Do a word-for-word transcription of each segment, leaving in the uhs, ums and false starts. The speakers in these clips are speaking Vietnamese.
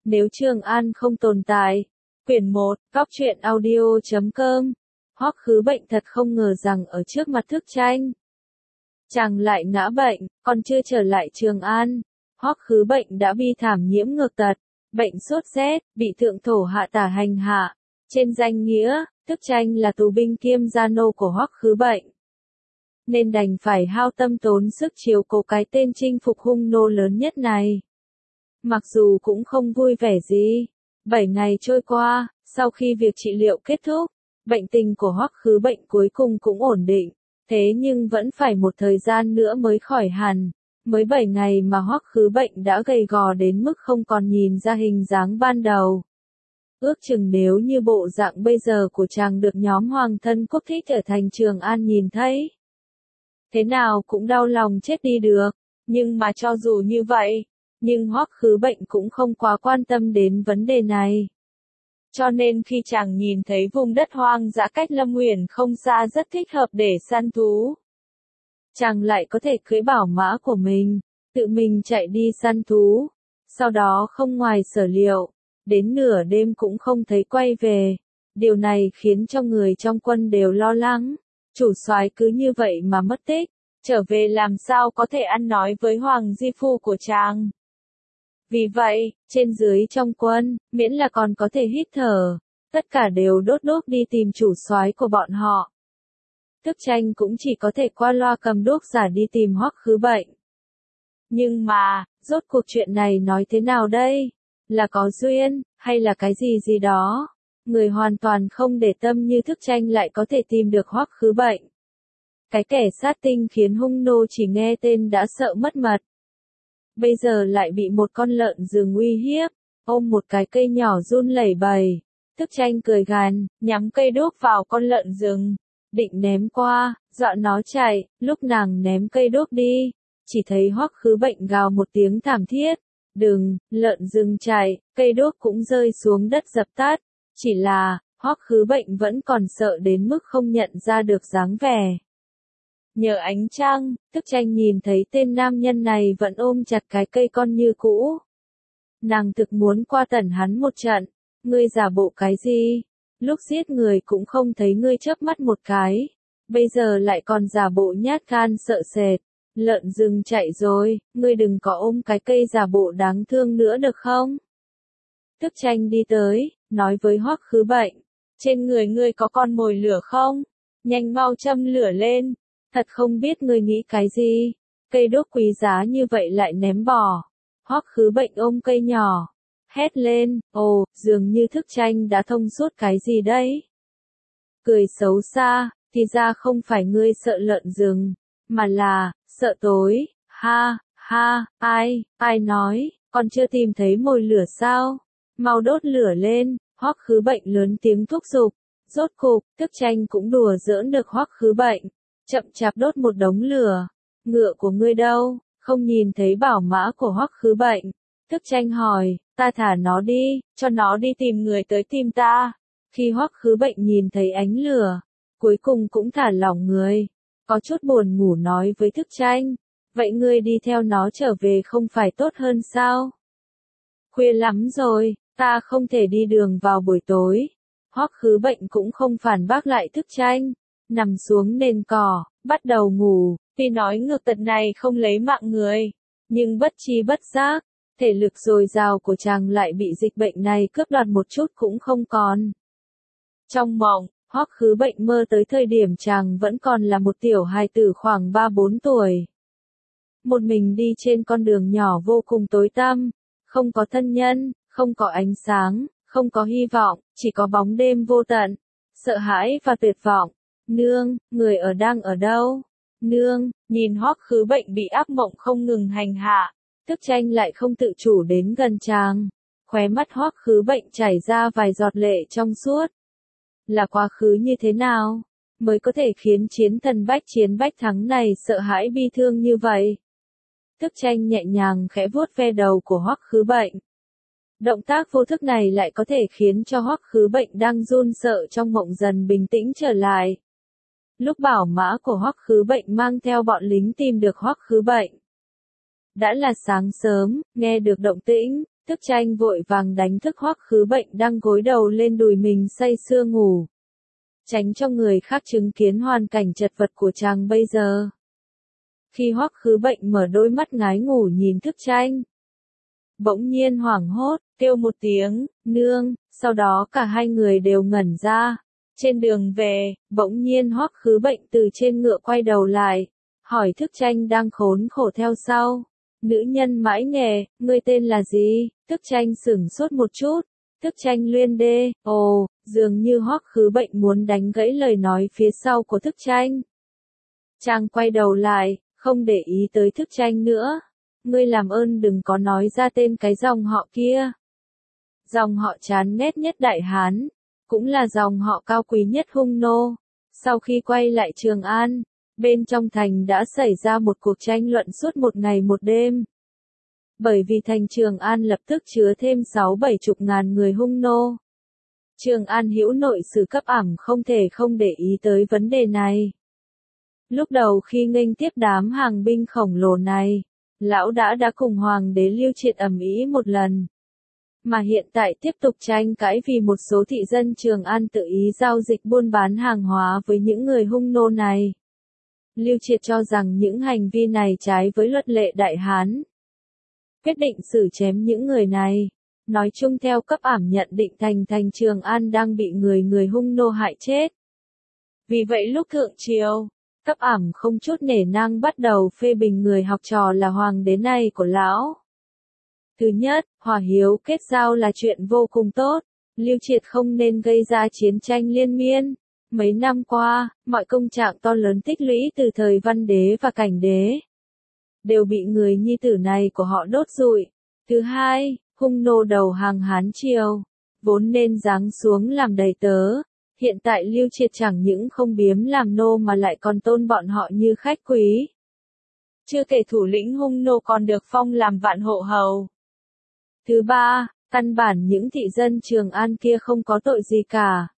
Nếu Trường An không tồn tại. Quyển một, Góc truyện audio chấm com. Hoắc Khứ Bệnh thật không ngờ rằng ở trước mặt Thức Tranh, chàng lại ngã bệnh, còn chưa trở lại Trường An. Hoắc Khứ Bệnh đã bi thảm nhiễm ngược tật, bệnh sốt rét, bị thượng thổ hạ tả hành hạ. Trên danh nghĩa, Thức Tranh là tù binh kiêm gia nô của Hoắc Khứ Bệnh, nên đành phải hao tâm tốn sức chiếu cố cái tên chinh phục hung nô lớn nhất này. Mặc dù cũng không vui vẻ gì. Bảy ngày trôi qua, sau khi việc trị liệu kết thúc, bệnh tình của Hoắc Khứ Bệnh cuối cùng cũng ổn định, thế nhưng vẫn phải một thời gian nữa mới khỏi hẳn. Mới bảy ngày mà Hoắc Khứ Bệnh đã gầy gò đến mức không còn nhìn ra hình dáng ban đầu. Ước chừng nếu như bộ dạng bây giờ của chàng được nhóm hoàng thân quốc thích ở thành Trường An nhìn thấy, thế nào cũng đau lòng chết đi được. Nhưng mà cho dù như vậy, nhưng Hoắc Khứ Bệnh cũng không quá quan tâm đến vấn đề này. Cho nên khi chàng nhìn thấy vùng đất hoang dã cách Lâm Uyển không xa rất thích hợp để săn thú, chàng lại có thể cưỡi bảo mã của mình, tự mình chạy đi săn thú. Sau đó không ngoài sở liệu, đến nửa đêm cũng không thấy quay về. Điều này khiến cho người trong quân đều lo lắng. Chủ soái cứ như vậy mà mất tích, trở về làm sao có thể ăn nói với Hoàng Di Phu của chàng. Vì vậy, trên dưới trong quân, miễn là còn có thể hít thở, tất cả đều đốt đuốc đi tìm chủ soái của bọn họ. Thức Tranh cũng chỉ có thể qua loa cầm đuốc giả đi tìm Hoắc Khứ Bệnh. Nhưng mà, rốt cuộc chuyện này nói thế nào đây? Là có duyên, hay là cái gì gì đó? Người hoàn toàn không để tâm như Thức Tranh lại có thể tìm được Hoắc Khứ Bệnh. Cái kẻ sát tinh khiến hung nô chỉ nghe tên đã sợ mất mật. Bây giờ lại bị một con lợn rừng uy hiếp, ôm một cái cây nhỏ run lẩy bẩy. Thức Tranh cười gằn, nhắm cây đuốc vào con lợn rừng, định ném qua, dọa nó chạy. Lúc nàng ném cây đuốc đi, chỉ thấy Hoắc Khứ Bệnh gào một tiếng thảm thiết. Đừng, lợn rừng chạy, cây đuốc cũng rơi xuống đất dập tắt. Chỉ là, Hoắc Khứ Bệnh vẫn còn sợ đến mức không nhận ra được dáng vẻ. Nhờ ánh trăng, Thức Tranh nhìn thấy tên nam nhân này vẫn ôm chặt cái cây con như cũ. Nàng thực muốn qua tẩn hắn một trận. Ngươi giả bộ cái gì? Lúc giết người cũng không thấy ngươi chớp mắt một cái. Bây giờ lại còn giả bộ nhát gan sợ sệt. Lợn rừng chạy rồi, ngươi đừng có ôm cái cây giả bộ đáng thương nữa được không? Thức Tranh đi tới, nói với Hoắc Khứ Bệnh. Trên người ngươi có con mồi lửa không? Nhanh mau châm lửa lên. Thật không biết ngươi nghĩ cái gì, cây đuốc quý giá như vậy lại ném bỏ. Hoắc Khứ Bệnh ôm cây nhỏ, hét lên, ồ, dường như Thức Tranh đã thông suốt cái gì đấy. Cười xấu xa, thì ra không phải ngươi sợ lợn rừng, mà là, sợ tối, ha, ha, ai, ai nói, còn chưa tìm thấy mồi lửa sao? Mau đốt lửa lên, Hoắc Khứ Bệnh lớn tiếng thúc giục. Rốt cục, Thức Tranh cũng đùa giỡn được Hoắc Khứ Bệnh. Chậm chạp đốt một đống lửa. Ngựa của ngươi đâu? Không nhìn thấy bảo mã của Hoắc Khứ Bệnh. Thức Tranh hỏi, ta thả nó đi, cho nó đi tìm người tới tìm ta. Khi Hoắc Khứ Bệnh nhìn thấy ánh lửa, cuối cùng cũng thả lỏng người. Có chút buồn ngủ nói với Thức Tranh, vậy ngươi đi theo nó trở về không phải tốt hơn sao? Khuya lắm rồi, ta không thể đi đường vào buổi tối. Hoắc Khứ Bệnh cũng không phản bác lại Thức Tranh. Nằm xuống nền cỏ, bắt đầu ngủ. Tuy nói ngược tật này không lấy mạng người, nhưng bất chi bất giác, thể lực dồi dào của chàng lại bị dịch bệnh này cướp đoạt một chút cũng không còn. Trong mộng, Hoắc Khứ Bệnh mơ tới thời điểm chàng vẫn còn là một tiểu hài tử khoảng ba bốn tuổi. Một mình đi trên con đường nhỏ vô cùng tối tăm, không có thân nhân, không có ánh sáng, không có hy vọng, chỉ có bóng đêm vô tận, sợ hãi và tuyệt vọng. Nương, người ở đang ở đâu? Nương, nhìn Hoắc Khứ Bệnh bị ác mộng không ngừng hành hạ, Thức Tranh lại không tự chủ đến gần chàng. Khóe mắt Hoắc Khứ Bệnh chảy ra vài giọt lệ trong suốt. Là quá khứ như thế nào, mới có thể khiến chiến thần bách chiến bách thắng này sợ hãi bi thương như vậy? Thức Tranh nhẹ nhàng khẽ vuốt ve đầu của Hoắc Khứ Bệnh. Động tác vô thức này lại có thể khiến cho Hoắc Khứ Bệnh đang run sợ trong mộng dần bình tĩnh trở lại. Lúc bảo mã của Hoắc Khứ Bệnh mang theo bọn lính tìm được Hoắc Khứ Bệnh, đã là sáng sớm. Nghe được động tĩnh, Thức Tranh vội vàng đánh thức Hoắc Khứ Bệnh đang gối đầu lên đùi mình say sưa ngủ. Tránh cho người khác chứng kiến hoàn cảnh chật vật của chàng bây giờ. Khi Hoắc Khứ Bệnh mở đôi mắt ngái ngủ nhìn Thức Tranh, bỗng nhiên hoảng hốt, kêu một tiếng, nương, sau đó cả hai người đều ngẩn ra. Trên đường về, bỗng nhiên Hoắc Khứ Bệnh từ trên ngựa quay đầu lại, hỏi Thức Tranh đang khốn khổ theo sau. Nữ nhân mãi nghề, ngươi tên là gì? Thức Tranh sửng sốt một chút. Thức Tranh luyên đê, ồ, dường như Hoắc Khứ Bệnh muốn đánh gãy lời nói phía sau của Thức Tranh. Chàng quay đầu lại, không để ý tới Thức Tranh nữa. Ngươi làm ơn đừng có nói ra tên cái dòng họ kia. Dòng họ chán ghét nhất Đại Hán, cũng là dòng họ cao quý nhất Hung Nô. Sau khi quay lại Trường An, bên trong thành đã xảy ra một cuộc tranh luận suốt một ngày một đêm. Bởi vì thành Trường An lập tức chứa thêm sáu bảy chục ngàn người Hung Nô. Trường An hữu nội sử cấp ảm không thể không để ý tới vấn đề này. Lúc đầu khi nghênh tiếp đám hàng binh khổng lồ này, lão đã đã cùng Hoàng đế Lưu Triệt ầm ĩ một lần. Mà hiện tại tiếp tục tranh cãi vì một số thị dân Trường An tự ý giao dịch buôn bán hàng hóa với những người Hung Nô này. Lưu Triệt cho rằng những hành vi này trái với luật lệ Đại Hán. Quyết định xử chém những người này. Nói chung theo cấp ảm nhận định thành thành Trường An đang bị người người Hung Nô hại chết. Vì vậy lúc thượng triều, cấp ảm không chút nể nang bắt đầu phê bình người học trò là hoàng đế này của lão. Thứ nhất, hòa hiếu kết giao là chuyện vô cùng tốt. Lưu Triệt không nên gây ra chiến tranh liên miên. Mấy năm qua, mọi công trạng to lớn tích lũy từ thời Văn đế và Cảnh đế đều bị người nhi tử này của họ đốt rụi. Thứ hai, Hung Nô đầu hàng Hán triều, vốn nên giáng xuống làm đầy tớ. Hiện tại Lưu Triệt chẳng những không biếm làm nô mà lại còn tôn bọn họ như khách quý. Chưa kể thủ lĩnh Hung Nô còn được phong làm vạn hộ hầu. Thứ ba, căn bản những thị dân Trường An kia không có tội gì cả.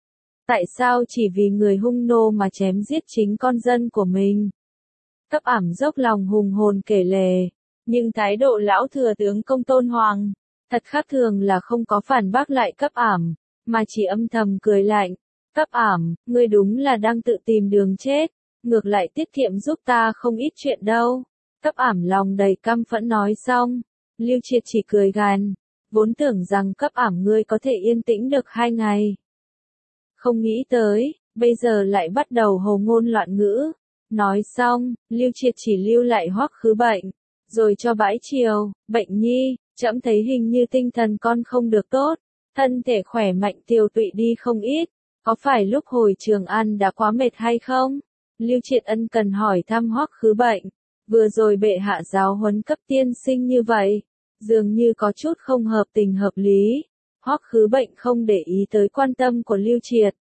Tại sao chỉ vì người Hung Nô mà chém giết chính con dân của mình? Cấp ảm dốc lòng hùng hồn kể lể, nhưng thái độ lão thừa tướng Công Tôn Hoàng, thật khác thường là không có phản bác lại cấp ảm, mà chỉ âm thầm cười lạnh. Cấp ảm, ngươi đúng là đang tự tìm đường chết, ngược lại tiết kiệm giúp ta không ít chuyện đâu. Cấp ảm lòng đầy căm phẫn nói xong, Lưu Triệt chỉ cười gằn, vốn tưởng rằng cấp ảm ngươi có thể yên tĩnh được hai ngày. Không nghĩ tới, bây giờ lại bắt đầu hồ ngôn loạn ngữ. Nói xong, Lưu Triệt chỉ lưu lại Hoắc Khứ Bệnh, rồi cho bãi triều, Bệnh nhi, trẫm thấy hình như tinh thần con không được tốt, thân thể khỏe mạnh tiều tụy đi không ít, có phải lúc hồi Trường An đã quá mệt hay không? Lưu Triệt ân cần hỏi thăm Hoắc Khứ Bệnh, vừa rồi bệ hạ giáo huấn cấp tiên sinh như vậy, dường như có chút không hợp tình hợp lý. Hoắc Khứ Bệnh không để ý tới quan tâm của Lưu Triệt,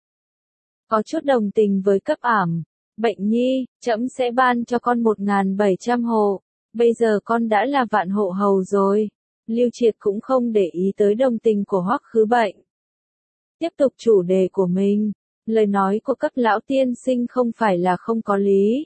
có chút đồng tình với cấp ảm. Bệnh nhi, trẫm sẽ ban cho con một nghìn bảy trăm hộ, bây giờ con đã là vạn hộ hầu rồi. Lưu Triệt cũng không để ý tới đồng tình của Hoắc Khứ Bệnh. Tiếp tục chủ đề của mình, lời nói của cấp lão tiên sinh không phải là không có lý.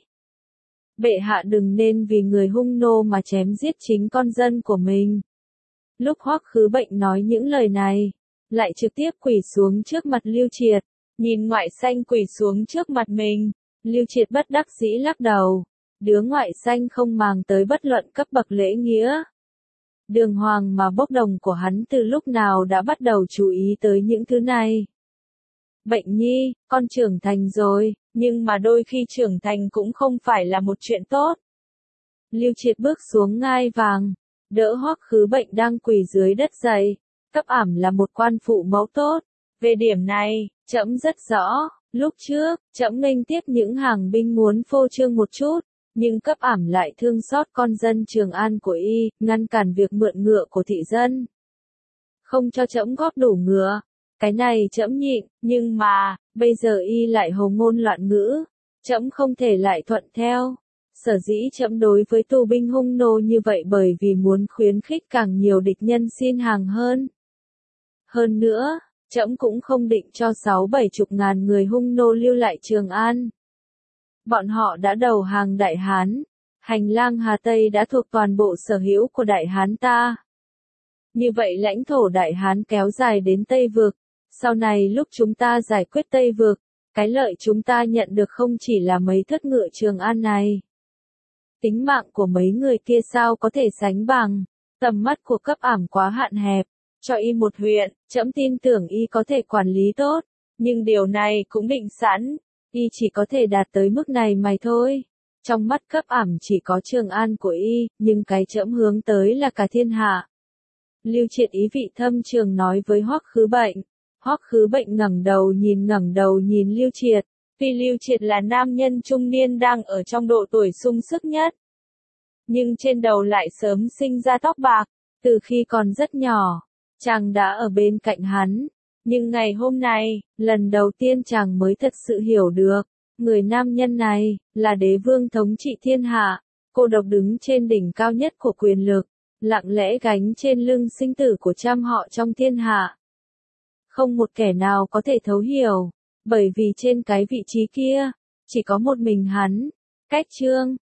Bệ hạ đừng nên vì người Hung Nô mà chém giết chính con dân của mình. Lúc Hoắc Khứ Bệnh nói những lời này, lại trực tiếp quỳ xuống trước mặt Lưu Triệt, nhìn ngoại xanh quỳ xuống trước mặt mình. Lưu Triệt bất đắc dĩ lắc đầu, đứa ngoại xanh không màng tới bất luận cấp bậc lễ nghĩa. Đường hoàng mà bốc đồng của hắn từ lúc nào đã bắt đầu chú ý tới những thứ này. Bệnh nhi, con trưởng thành rồi, nhưng mà đôi khi trưởng thành cũng không phải là một chuyện tốt. Lưu Triệt bước xuống ngai vàng, đỡ Hoắc Khứ Bệnh đang quỳ dưới đất dậy, cấp ảm là một quan phụ mẫu tốt. Về điểm này, trẫm rất rõ. Lúc trước, trẫm nghênh tiếp những hàng binh muốn phô trương một chút, nhưng cấp ảm lại thương xót con dân Trường An của y, ngăn cản việc mượn ngựa của thị dân. Không cho trẫm góp đủ ngựa. Cái này trẫm nhịn, nhưng mà, bây giờ y lại hồ ngôn loạn ngữ. Trẫm không thể lại thuận theo. Sở dĩ trẫm đối với tù binh Hung Nô như vậy bởi vì muốn khuyến khích càng nhiều địch nhân xin hàng hơn. Hơn nữa, trẫm cũng không định cho sáu bảy chục ngàn người Hung Nô lưu lại Trường An. Bọn họ đã đầu hàng Đại Hán, hành lang Hà Tây đã thuộc toàn bộ sở hữu của Đại Hán ta. Như vậy lãnh thổ Đại Hán kéo dài đến Tây Vực. Sau này lúc chúng ta giải quyết Tây Vực, cái lợi chúng ta nhận được không chỉ là mấy thất ngựa Trường An này. Tính mạng của mấy người kia sao có thể sánh bằng, tầm mắt của cấp ảm quá hạn hẹp, cho y một huyện, trẫm tin tưởng y có thể quản lý tốt, nhưng điều này cũng định sẵn, y chỉ có thể đạt tới mức này mà thôi. Trong mắt cấp ảm chỉ có Trường An của y, nhưng cái trẫm hướng tới là cả thiên hạ. Lưu Triệt ý vị thâm trường nói với Hoắc Khứ Bệnh. Hoắc Khứ Bệnh ngẩng đầu nhìn ngẩng đầu nhìn Lưu Triệt, tuy Lưu Triệt là nam nhân trung niên đang ở trong độ tuổi sung sức nhất, nhưng trên đầu lại sớm sinh ra tóc bạc, từ khi còn rất nhỏ, chàng đã ở bên cạnh hắn, nhưng ngày hôm nay, lần đầu tiên chàng mới thật sự hiểu được, người nam nhân này, là đế vương thống trị thiên hạ, cô độc đứng trên đỉnh cao nhất của quyền lực, lặng lẽ gánh trên lưng sinh tử của trăm họ trong thiên hạ. Không một kẻ nào có thể thấu hiểu, bởi vì trên cái vị trí kia, chỉ có một mình hắn. Cách chương